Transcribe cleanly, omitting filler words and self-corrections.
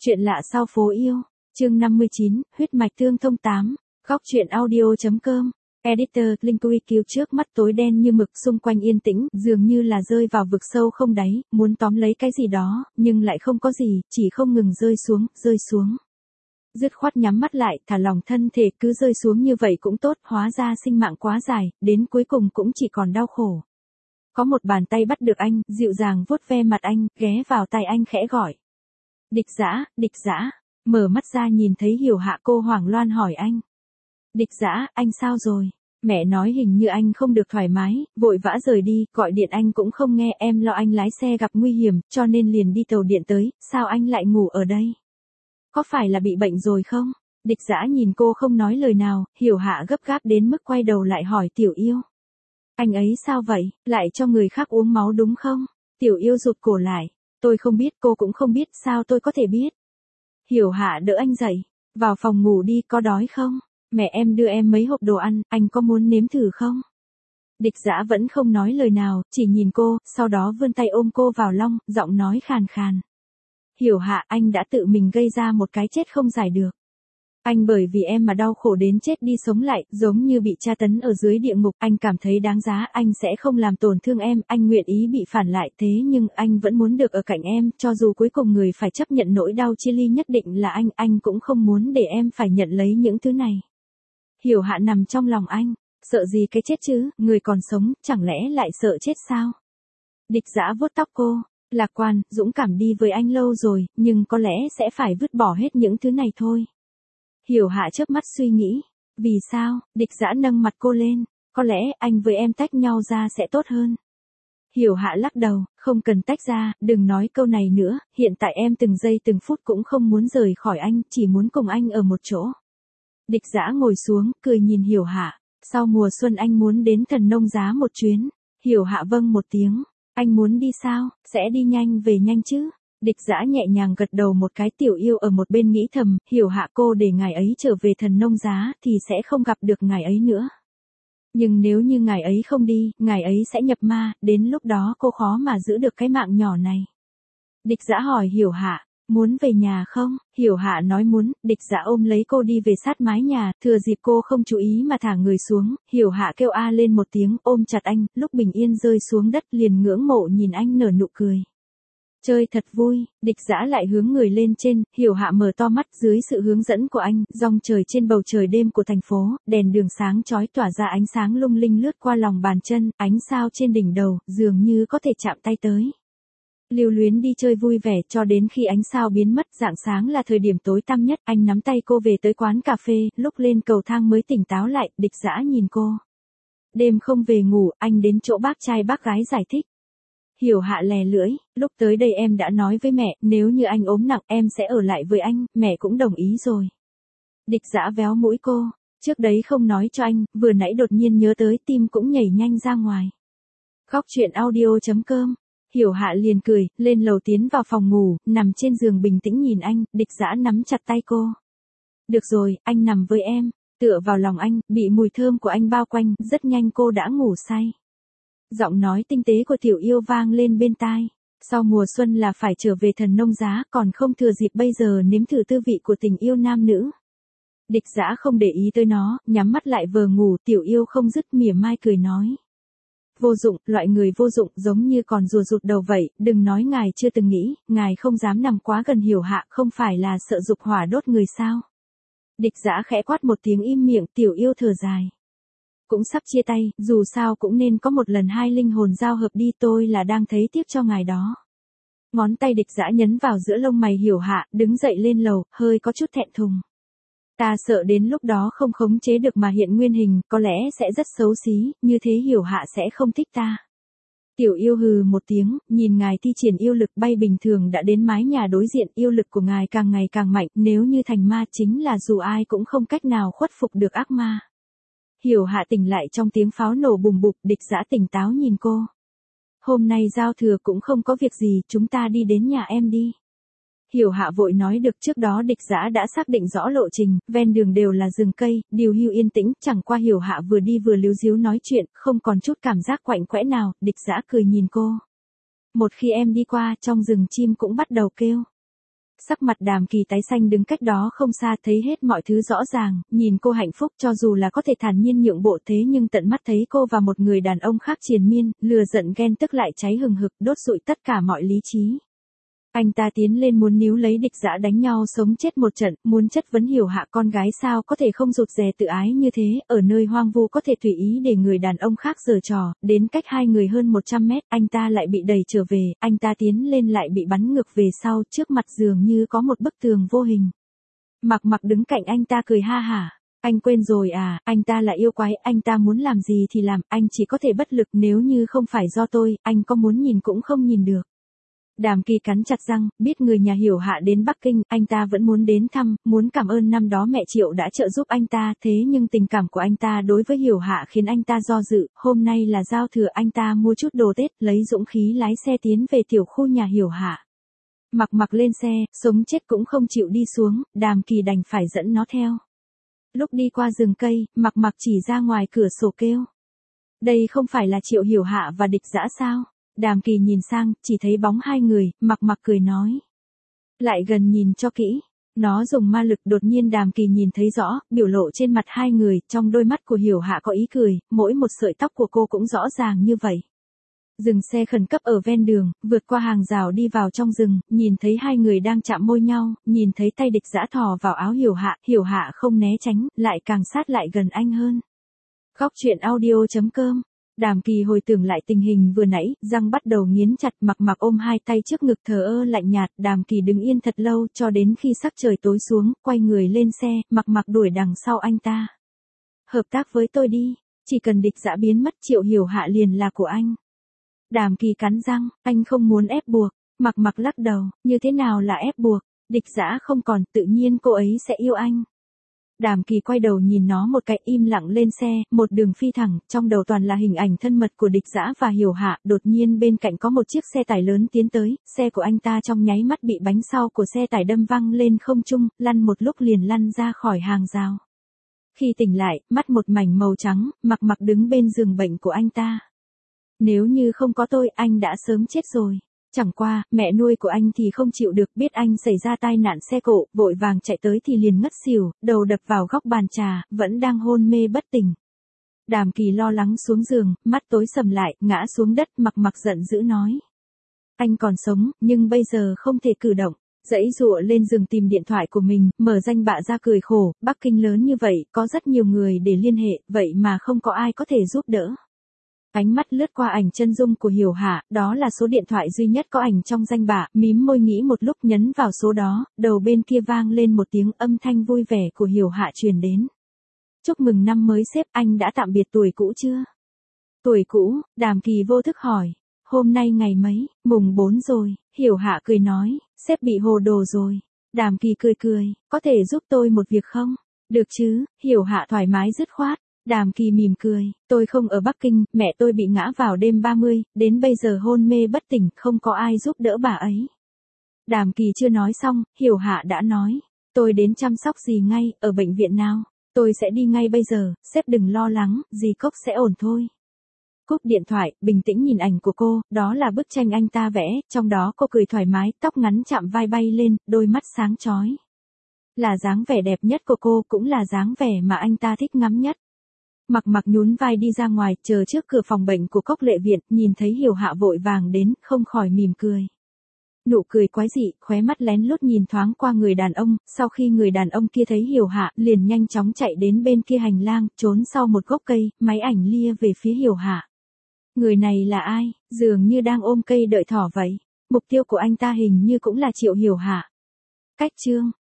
Chuyện lạ sau phố yêu, chương 59, huyết mạch tương thông 8, góc truyện audio.com. Editor, Linkwikiu trước mắt tối đen như mực, xung quanh yên tĩnh, dường như là rơi vào vực sâu không đáy, muốn tóm lấy cái gì đó, nhưng lại không có gì, chỉ không ngừng rơi xuống. Dứt khoát nhắm mắt lại, thả lỏng thân thể, cứ rơi xuống như vậy cũng tốt, hóa ra sinh mạng quá dài, đến cuối cùng cũng chỉ còn đau khổ. Có một bàn tay bắt được anh, dịu dàng vuốt ve mặt anh, ghé vào tai anh khẽ gọi. Địch Dã, mở mắt ra nhìn thấy Hiểu Hạ, cô hoảng loạn hỏi anh. Địch Dã, anh sao rồi? Mẹ nói hình như anh không được thoải mái, vội vã rời đi, gọi điện anh cũng không nghe, em lo anh lái xe gặp nguy hiểm, cho nên liền đi tàu điện tới, sao anh lại ngủ ở đây? Có phải là bị bệnh rồi không? Địch Dã nhìn cô không nói lời nào, Hiểu Hạ gấp gáp đến mức quay đầu lại hỏi Tiểu Yêu. Anh ấy sao vậy, lại cho người khác uống máu đúng không? Tiểu Yêu rụt cổ lại. Tôi không biết, cô cũng không biết, sao tôi có thể biết? Hiểu Hạ đỡ anh dậy. Vào phòng ngủ đi, có đói không? Mẹ em đưa em mấy hộp đồ ăn, anh có muốn nếm thử không? Địch Dã vẫn không nói lời nào, chỉ nhìn cô, sau đó vươn tay ôm cô vào lòng, giọng nói khàn khàn. Hiểu Hạ, anh đã tự mình gây ra một cái chết không giải được. Anh bởi vì em mà đau khổ đến chết đi sống lại, giống như bị tra tấn ở dưới địa ngục, anh cảm thấy đáng giá, anh sẽ không làm tổn thương em, anh nguyện ý bị phản lại, thế nhưng anh vẫn muốn được ở cạnh em, cho dù cuối cùng người phải chấp nhận nỗi đau chia ly nhất định là anh cũng không muốn để em phải nhận lấy những thứ này. Hiểu Hạ nằm trong lòng anh, sợ gì cái chết chứ, người còn sống, chẳng lẽ lại sợ chết sao? Địch Dã vuốt tóc cô, lạc quan, dũng cảm đi với anh lâu rồi, nhưng có lẽ sẽ phải vứt bỏ hết những thứ này thôi. Hiểu Hạ chớp mắt suy nghĩ. Vì sao? Địch Dã nâng mặt cô lên. Có lẽ anh với em tách nhau ra sẽ tốt hơn. Hiểu Hạ lắc đầu, không cần tách ra, đừng nói câu này nữa, hiện tại em từng giây từng phút cũng không muốn rời khỏi anh, chỉ muốn cùng anh ở một chỗ. Địch Dã ngồi xuống, cười nhìn Hiểu Hạ. Sau mùa xuân anh muốn đến Thần Nông Giá một chuyến. Hiểu Hạ vâng một tiếng. Anh muốn đi sao? Sẽ đi nhanh về nhanh chứ? Địch Dã nhẹ nhàng gật đầu một cái. Tiểu Yêu ở một bên nghĩ thầm, Hiểu Hạ cô để ngài ấy trở về Thần Nông Giá thì sẽ không gặp được ngài ấy nữa. Nhưng nếu như ngài ấy không đi, ngài ấy sẽ nhập ma, đến lúc đó cô khó mà giữ được cái mạng nhỏ này. Địch Dã hỏi Hiểu Hạ, muốn về nhà không? Hiểu Hạ nói muốn, Địch Dã ôm lấy cô đi về sát mái nhà, thừa dịp cô không chú ý mà thả người xuống, Hiểu Hạ kêu a lên một tiếng, ôm chặt anh, lúc bình yên rơi xuống đất liền ngưỡng mộ nhìn anh nở nụ cười. Chơi thật vui, Địch Dã lại hướng người lên trên, Hiểu Hạ mở to mắt dưới sự hướng dẫn của anh, rong trời trên bầu trời đêm của thành phố, đèn đường sáng chói tỏa ra ánh sáng lung linh lướt qua lòng bàn chân, ánh sao trên đỉnh đầu, dường như có thể chạm tay tới. Lưu luyến đi chơi vui vẻ cho đến khi ánh sao biến mất, rạng sáng là thời điểm tối tăm nhất, anh nắm tay cô về tới quán cà phê, lúc lên cầu thang mới tỉnh táo lại, Địch Dã nhìn cô. Đêm không về ngủ, anh đến chỗ bác trai bác gái giải thích. Hiểu Hạ lè lưỡi, lúc tới đây em đã nói với mẹ, nếu như anh ốm nặng em sẽ ở lại với anh, mẹ cũng đồng ý rồi. Địch Dã véo mũi cô, trước đấy không nói cho anh, vừa nãy đột nhiên nhớ tới tim cũng nhảy nhanh ra ngoài. Góc truyện audio.com. Hiểu Hạ liền cười, lên lầu tiến vào phòng ngủ, nằm trên giường bình tĩnh nhìn anh, Địch Dã nắm chặt tay cô. Được rồi, anh nằm với em, tựa vào lòng anh, bị mùi thơm của anh bao quanh, rất nhanh cô đã ngủ say. Giọng nói tinh tế của Tiểu Yêu vang lên bên tai. Sau mùa xuân là phải trở về Thần Nông Giá, còn không thừa dịp bây giờ nếm thử tư vị của tình yêu nam nữ. Địch Dã không để ý tới nó, nhắm mắt lại vờ ngủ, Tiểu Yêu không dứt mỉa mai cười nói. Vô dụng, loại người vô dụng giống như còn rùa rụt đầu vậy, đừng nói ngài chưa từng nghĩ, ngài không dám nằm quá gần Hiểu Hạ, không phải là sợ dục hỏa đốt người sao. Địch Dã khẽ quát một tiếng im miệng, Tiểu Yêu thở dài. Cũng sắp chia tay, dù sao cũng nên có một lần hai linh hồn giao hợp đi, tôi là đang thấy tiếc cho ngài đó. Ngón tay Địch Dã nhấn vào giữa lông mày Hiểu Hạ, đứng dậy lên lầu, hơi có chút thẹn thùng. Ta sợ đến lúc đó không khống chế được mà hiện nguyên hình, có lẽ sẽ rất xấu xí, như thế Hiểu Hạ sẽ không thích ta. Tiểu Yêu hừ một tiếng, nhìn ngài thi triển yêu lực bay bình thường đã đến mái nhà đối diện, yêu lực của ngài càng ngày càng mạnh, nếu như thành ma chính là dù ai cũng không cách nào khuất phục được ác ma. Hiểu Hạ tỉnh lại trong tiếng pháo nổ bùm bụp, Địch Dã tỉnh táo nhìn cô. Hôm nay giao thừa cũng không có việc gì, chúng ta đi đến nhà em đi. Hiểu Hạ vội nói được, trước đó Địch Dã đã xác định rõ lộ trình, ven đường đều là rừng cây, điều hưu yên tĩnh, chẳng qua Hiểu Hạ vừa đi vừa líu díu nói chuyện, không còn chút cảm giác quạnh quẽ nào, Địch Dã cười nhìn cô. Một khi em đi qua, trong rừng chim cũng bắt đầu kêu. Sắc mặt Đàm Kỳ tái xanh đứng cách đó không xa thấy hết mọi thứ rõ ràng, nhìn cô hạnh phúc cho dù là có thể thản nhiên nhượng bộ thế nhưng tận mắt thấy cô và một người đàn ông khác triền miên, lừa giận ghen tức lại cháy hừng hực đốt rụi tất cả mọi lý trí. Anh ta tiến lên muốn níu lấy Địch Dã đánh nhau sống chết một trận, muốn chất vấn Hiểu Hạ con gái sao có thể không rụt rè tự ái như thế, ở nơi hoang vu có thể tùy ý để người đàn ông khác giở trò, đến cách hai người hơn 100 mét, anh ta lại bị đẩy trở về, anh ta tiến lên lại bị bắn ngược về sau, trước mặt dường như có một bức tường vô hình. Mặc Mặc đứng cạnh anh ta cười ha hả. Anh quên rồi à, anh ta là yêu quái, anh ta muốn làm gì thì làm, anh chỉ có thể bất lực, nếu như không phải do tôi, anh có muốn nhìn cũng không nhìn được. Đàm Kỳ cắn chặt răng, biết người nhà Hiểu Hạ đến Bắc Kinh, anh ta vẫn muốn đến thăm, muốn cảm ơn năm đó mẹ Triệu đã trợ giúp anh ta, thế nhưng tình cảm của anh ta đối với Hiểu Hạ khiến anh ta do dự, hôm nay là giao thừa anh ta mua chút đồ Tết, lấy dũng khí lái xe tiến về tiểu khu nhà Hiểu Hạ. Mặc Mặc lên xe, sống chết cũng không chịu đi xuống, Đàm Kỳ đành phải dẫn nó theo. Lúc đi qua rừng cây, Mặc Mặc chỉ ra ngoài cửa sổ kêu. Đây không phải là Triệu Hiểu Hạ và Địch Dã sao? Đàm Kỳ nhìn sang, chỉ thấy bóng hai người, Mặc Mặc cười nói. Lại gần nhìn cho kỹ. Nó dùng ma lực, đột nhiên Đàm Kỳ nhìn thấy rõ, biểu lộ trên mặt hai người, trong đôi mắt của Hiểu Hạ có ý cười, mỗi một sợi tóc của cô cũng rõ ràng như vậy. Dừng xe khẩn cấp ở ven đường, vượt qua hàng rào đi vào trong rừng, nhìn thấy hai người đang chạm môi nhau, nhìn thấy tay Địch Dã thò vào áo Hiểu Hạ không né tránh, lại càng sát lại gần anh hơn. Góc truyện audio.com. Đàm Kỳ hồi tưởng lại tình hình vừa nãy, răng bắt đầu nghiến chặt, Mặc Mặc ôm hai tay trước ngực thờ ơ lạnh nhạt, Đàm Kỳ đứng yên thật lâu cho đến khi sắc trời tối xuống, quay người lên xe, Mặc Mặc đuổi đằng sau anh ta. Hợp tác với tôi đi, chỉ cần Địch Dã biến mất Triệu Hiểu Hạ liền là của anh. Đàm Kỳ cắn răng, anh không muốn ép buộc, Mặc Mặc lắc đầu, như thế nào là ép buộc, Địch Dã không còn, tự nhiên cô ấy sẽ yêu anh. Đàm Kỳ quay đầu nhìn nó một cái, im lặng lên xe, một đường phi thẳng, trong đầu toàn là hình ảnh thân mật của Địch Dã và Hiểu Hạ, đột nhiên bên cạnh có một chiếc xe tải lớn tiến tới, xe của anh ta trong nháy mắt bị bánh sau của xe tải đâm văng lên không trung, lăn một lúc liền lăn ra khỏi hàng rào. Khi tỉnh lại, mắt một mảnh màu trắng, Mặc Mặc đứng bên giường bệnh của anh ta. Nếu như không có tôi, anh đã sớm chết rồi. Chẳng qua, mẹ nuôi của anh thì không chịu được, biết anh xảy ra tai nạn xe cộ, vội vàng chạy tới thì liền ngất xỉu, đầu đập vào góc bàn trà, vẫn đang hôn mê bất tỉnh. Đàm Kỳ lo lắng xuống giường, mắt tối sầm lại, ngã xuống đất, Mặc Mặc giận dữ nói. Anh còn sống, nhưng bây giờ không thể cử động. Giãy giụa lên giường tìm điện thoại của mình, mở danh bạ ra cười khổ, Bắc Kinh lớn như vậy, có rất nhiều người để liên hệ, vậy mà không có ai có thể giúp đỡ. Ánh mắt lướt qua ảnh chân dung của Hiểu Hạ, đó là số điện thoại duy nhất có ảnh trong danh bạ, mím môi nghĩ một lúc nhấn vào số đó, đầu bên kia vang lên một tiếng âm thanh vui vẻ của Hiểu Hạ truyền đến. Chúc mừng năm mới sếp, anh đã tạm biệt tuổi cũ chưa? Tuổi cũ, Đàm Kỳ vô thức hỏi. Hôm nay ngày mấy, mùng 4 rồi, Hiểu Hạ cười nói, sếp bị hồ đồ rồi. Đàm Kỳ cười, có thể giúp tôi một việc không? Được chứ, Hiểu Hạ thoải mái dứt khoát. Đàm Kỳ mỉm cười, tôi không ở Bắc Kinh, mẹ tôi bị ngã vào đêm 30, đến bây giờ hôn mê bất tỉnh, không có ai giúp đỡ bà ấy. Đàm Kỳ chưa nói xong, Hiểu Hạ đã nói, tôi đến chăm sóc dì ngay, ở bệnh viện nào, tôi sẽ đi ngay bây giờ, sếp đừng lo lắng, dì Cốc sẽ ổn thôi. Cúp điện thoại, bình tĩnh nhìn ảnh của cô, đó là bức tranh anh ta vẽ, trong đó cô cười thoải mái, tóc ngắn chạm vai bay lên, đôi mắt sáng chói. Là dáng vẻ đẹp nhất của cô, cũng là dáng vẻ mà anh ta thích ngắm nhất. Mặc Mặc nhún vai đi ra ngoài, chờ trước cửa phòng bệnh của Cốc Lệ Viện, nhìn thấy Hiểu Hạ vội vàng đến, không khỏi mỉm cười. Nụ cười quái dị, khóe mắt lén lút nhìn thoáng qua người đàn ông, sau khi người đàn ông kia thấy Hiểu Hạ, liền nhanh chóng chạy đến bên kia hành lang, trốn sau một gốc cây, máy ảnh lia về phía Hiểu Hạ. Người này là ai, dường như đang ôm cây đợi thỏ vậy. Mục tiêu của anh ta hình như cũng là Triệu Hiểu Hạ. Cách chương